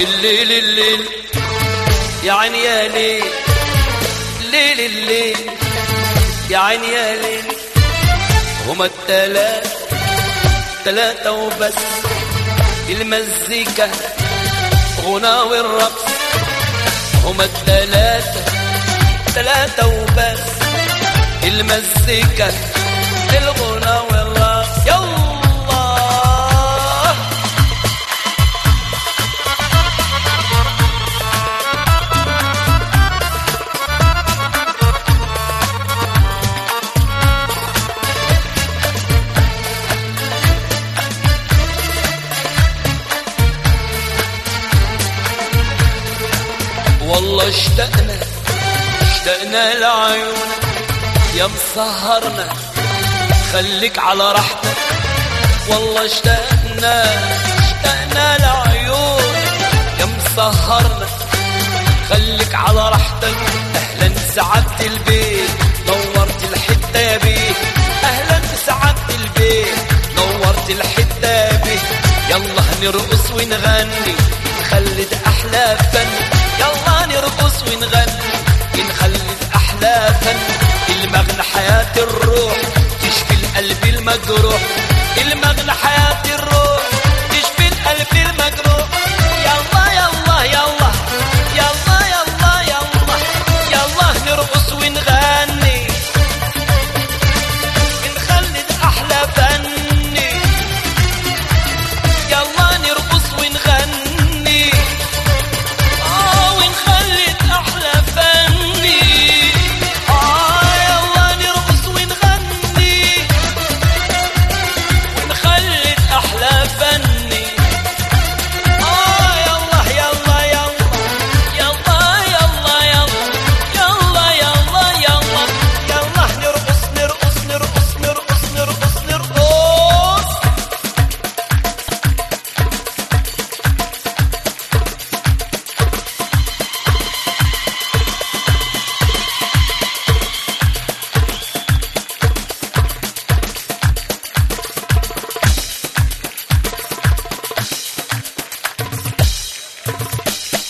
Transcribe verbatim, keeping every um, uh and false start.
الليل الليل يا عيني يا ليل، الليل الليل يا عيني يا ليل. هما التلاتة تلاتة وبس، المزيكا غنى والرقص. هما التلاتة تلاتة وبس، المزيكا الغنى والرقص. يلا والله اشتقنا اشتقنا لعيونك يا مسهرنا، خليك على راحتك. والله اشتقنا اشتقنا لعيونك يا مسهرنا، خليك على راحتك. اهلا بسعادة البيت نورت الحتة يا بيه، اهلا بسعادة البيت نورت الحتة يا بيه. يلا نرقص ونغني نخلد احلى فن، يلا نرقص ونغني نخلد احلى فن. المغنى حياة الروح تشفي القلب المجروح.